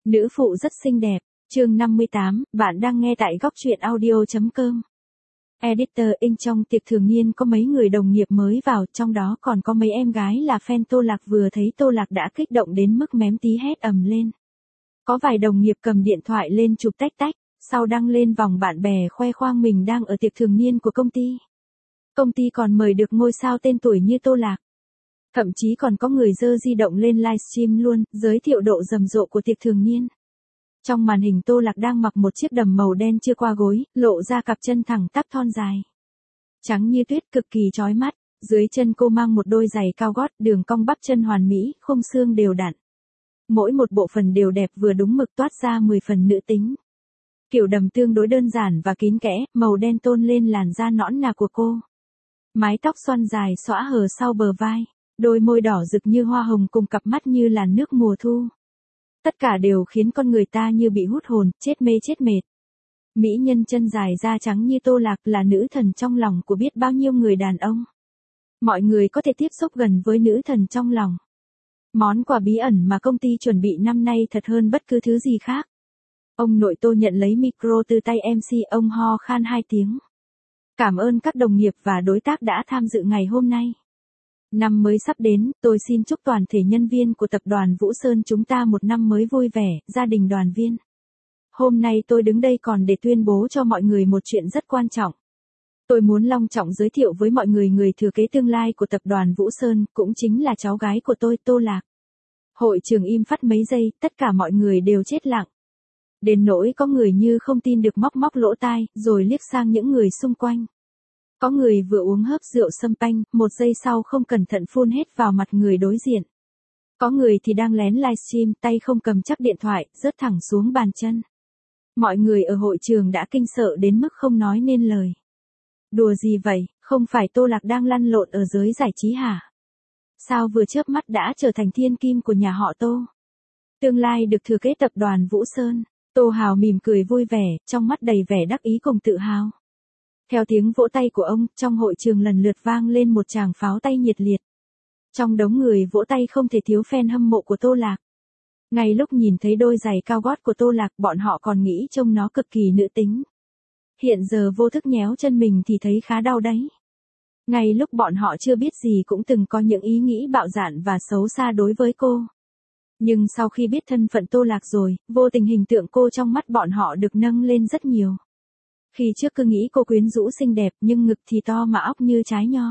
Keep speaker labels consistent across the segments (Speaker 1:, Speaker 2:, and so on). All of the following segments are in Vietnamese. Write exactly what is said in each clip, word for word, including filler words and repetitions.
Speaker 1: Nữ phụ rất xinh đẹp. Chương năm mươi tám, bạn đang nghe tại góc truyện audio chấm com. Editor in trong tiệc thường niên có mấy người đồng nghiệp mới vào, trong đó còn có mấy em gái là fan Tô Lạc, vừa thấy Tô Lạc đã kích động đến mức mém tí hét ầm lên. Có vài đồng nghiệp cầm điện thoại lên chụp tách tách, sau đăng lên vòng bạn bè khoe khoang mình đang ở tiệc thường niên của công ty. Công ty còn mời được ngôi sao tên tuổi như Tô Lạc. Thậm chí còn có người giơ di động lên livestream luôn, giới thiệu độ rầm rộ của tiệc thường niên. Trong màn hình Tô Lạc đang mặc một chiếc đầm màu đen chưa qua gối, lộ ra cặp chân thẳng tắp thon dài. Trắng như tuyết, cực kỳ chói mắt, dưới chân cô mang một đôi giày cao gót, đường cong bắp chân hoàn mỹ, khung xương đều đặn. Mỗi một bộ phận đều đẹp vừa đúng mực, toát ra mười phần nữ tính. Kiểu đầm tương đối đơn giản và kín kẽ, màu đen tôn lên làn da nõn nà của cô. Mái tóc xoăn dài xõa hở sau bờ vai, đôi môi đỏ rực như hoa hồng cùng cặp mắt như làn nước mùa thu. Tất cả đều khiến con người ta như bị hút hồn, chết mê chết mệt. Mỹ nhân chân dài da trắng như Tô Lạc là nữ thần trong lòng của biết bao nhiêu người đàn ông. Mọi người có thể tiếp xúc gần với nữ thần trong lòng. Món quà bí ẩn mà công ty chuẩn bị năm nay thật hơn bất cứ thứ gì khác. Ông nội Tô nhận lấy micro từ tay em xê, ông ho khan hai tiếng. Cảm ơn các đồng nghiệp và đối tác đã tham dự ngày hôm nay. Năm mới sắp đến, tôi xin chúc toàn thể nhân viên của tập đoàn Vũ Sơn chúng ta một năm mới vui vẻ, gia đình đoàn viên. Hôm nay tôi đứng đây còn để tuyên bố cho mọi người một chuyện rất quan trọng. Tôi muốn long trọng giới thiệu với mọi người người thừa kế tương lai của tập đoàn Vũ Sơn, cũng chính là cháu gái của tôi, Tô Lạc. Hội trường im phắt mấy giây, tất cả mọi người đều chết lặng. Đến nỗi có người như không tin được móc móc lỗ tai, rồi liếc sang những người xung quanh. Có người vừa uống hớp rượu sâm panh, một giây sau không cẩn thận phun hết vào mặt người đối diện. Có người thì đang lén livestream, tay không cầm chắc điện thoại, rớt thẳng xuống bàn chân. Mọi người ở hội trường đã kinh sợ đến mức không nói nên lời. Đùa gì vậy, không phải Tô Lạc đang lăn lộn ở giới giải trí hả? Sao vừa chớp mắt đã trở thành thiên kim của nhà họ Tô? Tương lai được thừa kế tập đoàn Vũ Sơn. Tô Hào mỉm cười vui vẻ, trong mắt đầy vẻ đắc ý cùng tự hào. Theo tiếng vỗ tay của ông, trong hội trường lần lượt vang lên một tràng pháo tay nhiệt liệt. Trong đống người vỗ tay không thể thiếu fan hâm mộ của Tô Lạc. Ngay lúc nhìn thấy đôi giày cao gót của Tô Lạc, bọn họ còn nghĩ trông nó cực kỳ nữ tính. Hiện giờ vô thức nhéo chân mình thì thấy khá đau đấy. Ngay lúc bọn họ chưa biết gì cũng từng có những ý nghĩ bạo dạn và xấu xa đối với cô. Nhưng sau khi biết thân phận Tô Lạc rồi, vô tình hình tượng cô trong mắt bọn họ được nâng lên rất nhiều. Khi trước cứ nghĩ cô quyến rũ xinh đẹp nhưng ngực thì to mà óc như trái nho.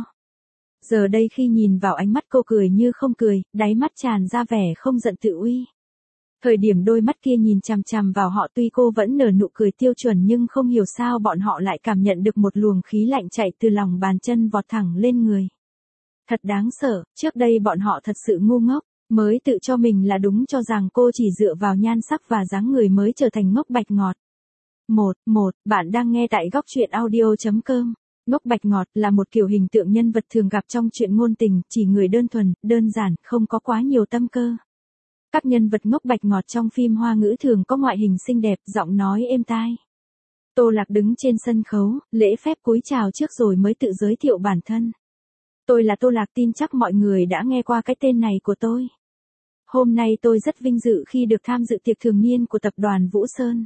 Speaker 1: Giờ đây khi nhìn vào ánh mắt cô cười như không cười, đáy mắt tràn ra vẻ không giận tự uy. Thời điểm đôi mắt kia nhìn chằm chằm vào họ, tuy cô vẫn nở nụ cười tiêu chuẩn nhưng không hiểu sao bọn họ lại cảm nhận được một luồng khí lạnh chạy từ lòng bàn chân vọt thẳng lên người. Thật đáng sợ, trước đây bọn họ thật sự ngu ngốc, mới tự cho mình là đúng, cho rằng cô chỉ dựa vào nhan sắc và dáng người mới trở thành ngốc bạch ngọt. Một, một, bạn đang nghe tại góc truyện audio chấm com. Ngốc bạch ngọt là một kiểu hình tượng nhân vật thường gặp trong truyện ngôn tình, chỉ người đơn thuần, đơn giản, không có quá nhiều tâm cơ. Các nhân vật ngốc bạch ngọt trong phim Hoa ngữ thường có ngoại hình xinh đẹp, giọng nói êm tai. Tô Lạc đứng trên sân khấu, lễ phép cúi chào trước rồi mới tự giới thiệu bản thân. Tôi là Tô Lạc, tin chắc mọi người đã nghe qua cái tên này của tôi. Hôm nay tôi rất vinh dự khi được tham dự tiệc thường niên của tập đoàn Vũ Sơn.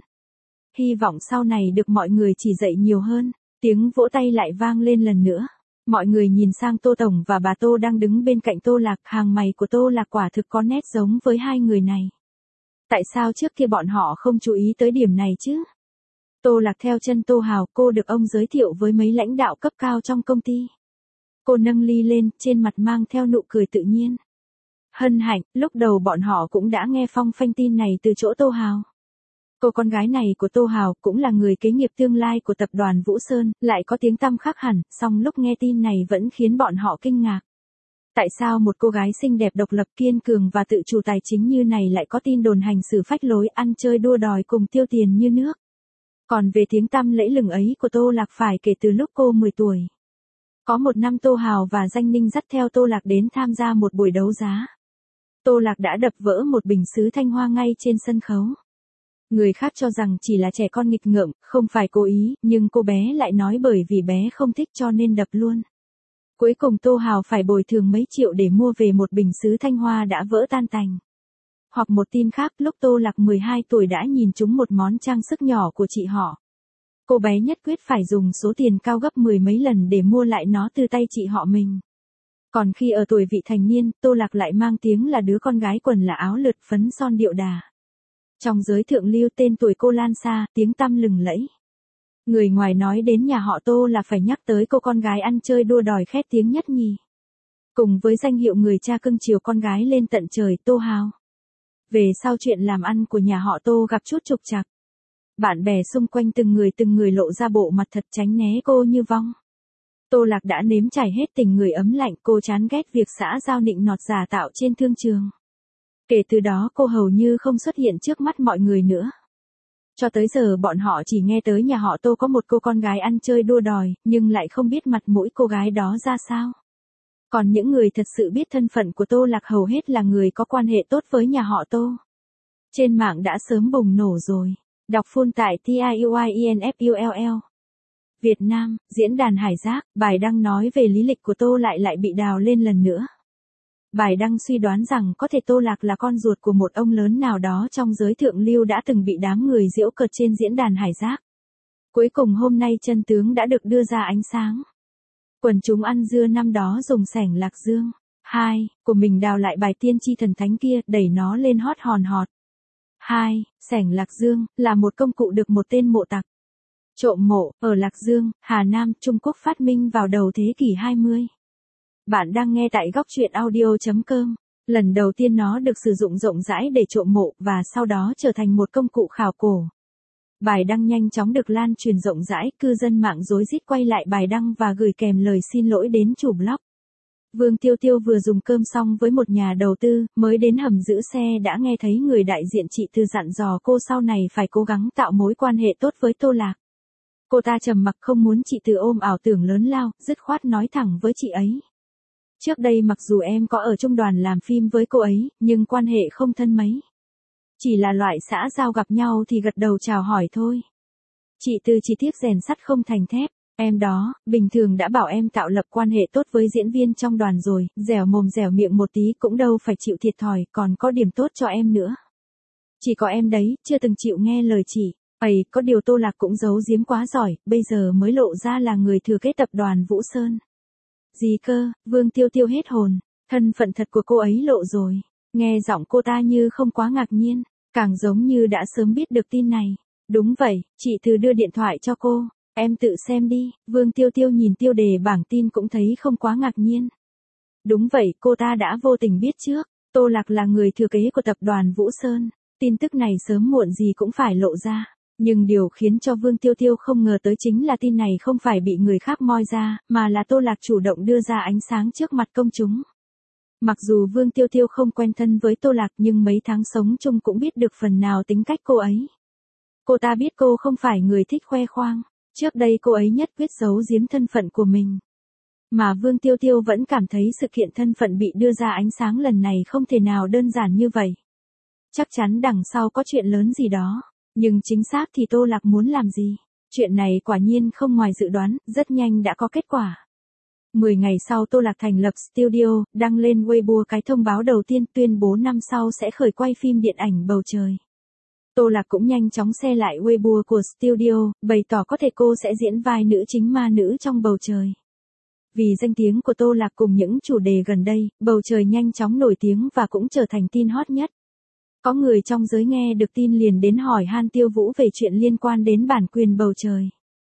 Speaker 1: Hy vọng sau này được mọi người chỉ dạy nhiều hơn. Tiếng vỗ tay lại vang lên lần nữa. Mọi người nhìn sang Tô Tổng và bà Tô đang đứng bên cạnh Tô Lạc, hàng mày của Tô Lạc quả thực có nét giống với hai người này. Tại sao trước kia bọn họ không chú ý tới điểm này chứ? Tô Lạc theo chân Tô Hào, cô được ông giới thiệu với mấy lãnh đạo cấp cao trong công ty. Cô nâng ly lên, trên mặt mang theo nụ cười tự nhiên. Hân hạnh, lúc đầu bọn họ cũng đã nghe phong phanh tin này từ chỗ Tô Hào. Cô con gái này của Tô Hào cũng là người kế nghiệp tương lai của tập đoàn Vũ Sơn, lại có tiếng tăm khác hẳn, song lúc nghe tin này vẫn khiến bọn họ kinh ngạc. Tại sao một cô gái xinh đẹp, độc lập, kiên cường và tự chủ tài chính như này lại có tin đồn hành xử phách lối, ăn chơi đua đòi cùng tiêu tiền như nước? Còn về tiếng tăm lẫy lừng ấy của Tô Lạc phải kể từ lúc cô mười tuổi. Có một năm Tô Hào và Danh Ninh dắt theo Tô Lạc đến tham gia một buổi đấu giá. Tô Lạc đã đập vỡ một bình sứ thanh hoa ngay trên sân khấu. Người khác cho rằng chỉ là trẻ con nghịch ngợm, không phải cố ý, nhưng cô bé lại nói bởi vì bé không thích cho nên đập luôn. Cuối cùng Tô Hào phải bồi thường mấy triệu để mua về một bình sứ thanh hoa đã vỡ tan tành. Hoặc một tin khác, lúc Tô Lạc mười hai tuổi đã nhìn trúng một món trang sức nhỏ của chị họ. Cô bé nhất quyết phải dùng số tiền cao gấp mười mấy lần để mua lại nó từ tay chị họ mình. Còn khi ở tuổi vị thành niên, Tô Lạc lại mang tiếng là đứa con gái quần là áo lượt phấn son điệu đà. Trong giới thượng lưu tên tuổi cô lan xa, tiếng tăm lừng lẫy. Người ngoài nói đến nhà họ Tô là phải nhắc tới cô con gái ăn chơi đua đòi khét tiếng nhất nhì. Cùng với danh hiệu người cha cưng chiều con gái lên tận trời, Tô Hào. Về sau chuyện làm ăn của nhà họ Tô gặp chút trục trặc. Bạn bè xung quanh từng người từng người lộ ra bộ mặt thật tránh né cô như vong. Tô Lạc đã nếm trải hết tình người ấm lạnh, cô chán ghét việc xã giao nịnh nọt giả tạo trên thương trường. Kể từ đó cô hầu như không xuất hiện trước mắt mọi người nữa. Cho tới giờ bọn họ chỉ nghe tới nhà họ Tô có một cô con gái ăn chơi đua đòi, nhưng lại không biết mặt mũi cô gái đó ra sao. Còn những người thật sự biết thân phận của Tô Lạc hầu hết là người có quan hệ tốt với nhà họ Tô. Trên mạng đã sớm bùng nổ rồi. Đọc full tại tiuinfull. Việt Nam, diễn đàn Hải Giác, bài đăng nói về lý lịch của Tô Lại lại bị đào lên lần nữa. Bài đăng suy đoán rằng có thể Tô Lạc là con ruột của một ông lớn nào đó trong giới thượng lưu đã từng bị đám người giễu cợt trên diễn đàn Hải Giác. Cuối cùng hôm nay chân tướng đã được đưa ra ánh sáng. Quần chúng ăn dưa năm đó dùng sẻng Lạc Dương. hai. Của mình đào lại bài tiên tri thần thánh kia, đẩy nó lên hot hòn hot. hai. Sẻng Lạc Dương, là một công cụ được một tên mộ tặc trộm mộ, ở Lạc Dương, Hà Nam, Trung Quốc phát minh vào đầu thế kỷ hai mươi. Bạn đang nghe tại góc truyện audio chấm com. Lần đầu tiên nó được sử dụng rộng rãi để trộm mộ và sau đó trở thành một công cụ khảo cổ. Bài đăng nhanh chóng được lan truyền rộng rãi, cư dân mạng rối rít quay lại bài đăng và gửi kèm lời xin lỗi đến chủ blog. Vương Tiêu Tiêu vừa dùng cơm xong với một nhà đầu tư, mới đến hầm giữ xe đã nghe thấy người đại diện chị Từ dặn dò cô sau này phải cố gắng tạo mối quan hệ tốt với Tô Lạc. Cô ta trầm mặc không muốn chị Từ ôm ảo tưởng lớn lao, dứt khoát nói thẳng với chị ấy. Trước đây mặc dù em có ở trung đoàn làm phim với cô ấy, nhưng quan hệ không thân mấy. Chỉ là loại xã giao gặp nhau thì gật đầu chào hỏi thôi. Chị Từ chỉ tiếc rèn sắt không thành thép. Em đó, bình thường đã bảo em tạo lập quan hệ tốt với diễn viên trong đoàn rồi, dẻo mồm dẻo miệng một tí cũng đâu phải chịu thiệt thòi, còn có điểm tốt cho em nữa. Chỉ có em đấy, chưa từng chịu nghe lời chị. Ây, có điều Tô Lạc cũng giấu giếm quá giỏi, bây giờ mới lộ ra là người thừa kế tập đoàn Vũ Sơn. Gì cơ, Vương Tiêu Tiêu hết hồn, thân phận thật của cô ấy lộ rồi. Nghe giọng cô ta như không quá ngạc nhiên, càng giống như đã sớm biết được tin này. Đúng vậy, chị Từ đưa điện thoại cho cô. Em tự xem đi, Vương Tiêu Tiêu nhìn tiêu đề bảng tin cũng thấy không quá ngạc nhiên. Đúng vậy, cô ta đã vô tình biết trước, Tô Lạc là người thừa kế của tập đoàn Vũ Sơn, tin tức này sớm muộn gì cũng phải lộ ra. Nhưng điều khiến cho Vương Tiêu Tiêu không ngờ tới chính là tin này không phải bị người khác moi ra, mà là Tô Lạc chủ động đưa ra ánh sáng trước mặt công chúng. Mặc dù Vương Tiêu Tiêu không quen thân với Tô Lạc nhưng mấy tháng sống chung cũng biết được phần nào tính cách cô ấy. Cô ta biết cô không phải người thích khoe khoang. Trước đây cô ấy nhất quyết giấu giếm thân phận của mình. Mà Vương Tiêu Tiêu vẫn cảm thấy sự kiện thân phận bị đưa ra ánh sáng lần này không thể nào đơn giản như vậy. Chắc chắn đằng sau có chuyện lớn gì đó. Nhưng chính xác thì Tô Lạc muốn làm gì? Chuyện này quả nhiên không ngoài dự đoán, rất nhanh đã có kết quả. mười ngày sau Tô Lạc thành lập studio, đăng lên Weibo cái thông báo đầu tiên tuyên bố năm sau sẽ khởi quay phim điện ảnh Bầu Trời. Tô Lạc cũng nhanh chóng share lại Weibo của studio, bày tỏ có thể cô sẽ diễn vai nữ chính ma nữ trong Bầu Trời. Vì danh tiếng của Tô Lạc cùng những chủ đề gần đây, Bầu Trời nhanh chóng nổi tiếng và cũng trở thành tin hot nhất. Có người trong giới nghe được tin liền đến hỏi han Tiêu Vũ về chuyện liên quan đến bản quyền Bầu Trời.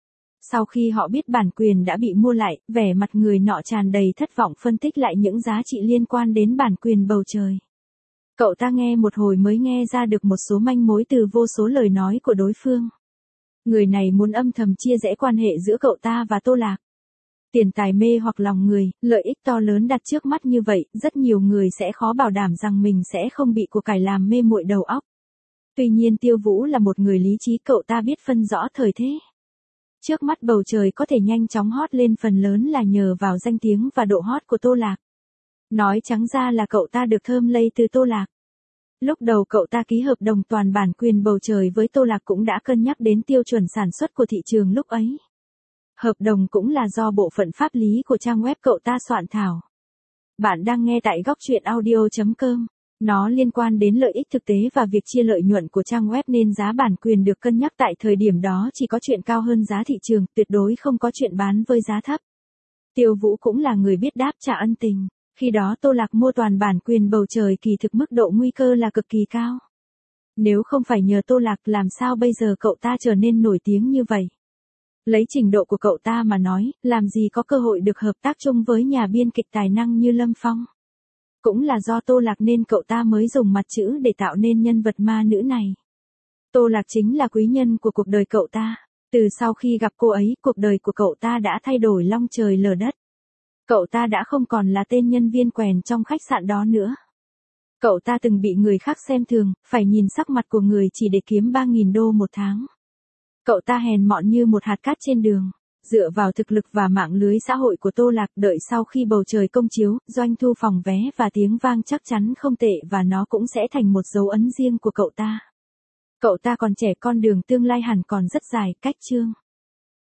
Speaker 1: Sau khi họ biết bản quyền đã bị mua lại, vẻ mặt người nọ tràn đầy thất vọng phân tích lại những giá trị liên quan đến bản quyền Bầu Trời. Cậu ta nghe một hồi mới nghe ra được một số manh mối từ vô số lời nói của đối phương. Người này muốn âm thầm chia rẽ quan hệ giữa cậu ta và Tô Lạc. Tiền tài mê hoặc lòng người, lợi ích to lớn đặt trước mắt như vậy, rất nhiều người sẽ khó bảo đảm rằng mình sẽ không bị của cải làm mê muội đầu óc. Tuy nhiên Tiêu Vũ là một người lý trí, cậu ta biết phân rõ thời thế. Trước mắt Bầu Trời có thể nhanh chóng hot lên phần lớn là nhờ vào danh tiếng và độ hot của Tô Lạc. Nói trắng ra là cậu ta được thơm lây từ Tô Lạc. Lúc đầu cậu ta ký hợp đồng toàn bản quyền Bầu Trời với Tô Lạc cũng đã cân nhắc đến tiêu chuẩn sản xuất của thị trường lúc ấy. Hợp đồng cũng là do bộ phận pháp lý của trang web cậu ta soạn thảo. Bạn đang nghe tại góc truyện audio chấm com. Nó liên quan đến lợi ích thực tế và việc chia lợi nhuận của trang web nên giá bản quyền được cân nhắc tại thời điểm đó chỉ có chuyện cao hơn giá thị trường, tuyệt đối không có chuyện bán với giá thấp. Tiêu Vũ cũng là người biết đáp trả ân tình. Khi đó Tô Lạc mua toàn bản quyền Bầu Trời Kỳ Thực mức độ nguy cơ là cực kỳ cao. Nếu không phải nhờ Tô Lạc làm sao bây giờ cậu ta trở nên nổi tiếng như vậy. Lấy trình độ của cậu ta mà nói, làm gì có cơ hội được hợp tác chung với nhà biên kịch tài năng như Lâm Phong. Cũng là do Tô Lạc nên cậu ta mới dùng mặt chữ để tạo nên nhân vật ma nữ này. Tô Lạc chính là quý nhân của cuộc đời cậu ta. Từ sau khi gặp cô ấy, cuộc đời của cậu ta đã thay đổi long trời lở đất. Cậu ta đã không còn là tên nhân viên quèn trong khách sạn đó nữa. Cậu ta từng bị người khác xem thường, phải nhìn sắc mặt của người chỉ để kiếm ba nghìn đô một tháng. Cậu ta hèn mọn như một hạt cát trên đường. Dựa vào thực lực và mạng lưới xã hội của Tô Lạc, đợi sau khi Bầu Trời công chiếu, doanh thu phòng vé và tiếng vang chắc chắn không tệ và nó cũng sẽ thành một dấu ấn riêng của cậu ta. Cậu ta còn trẻ, con đường tương lai hẳn còn rất dài, cách chương.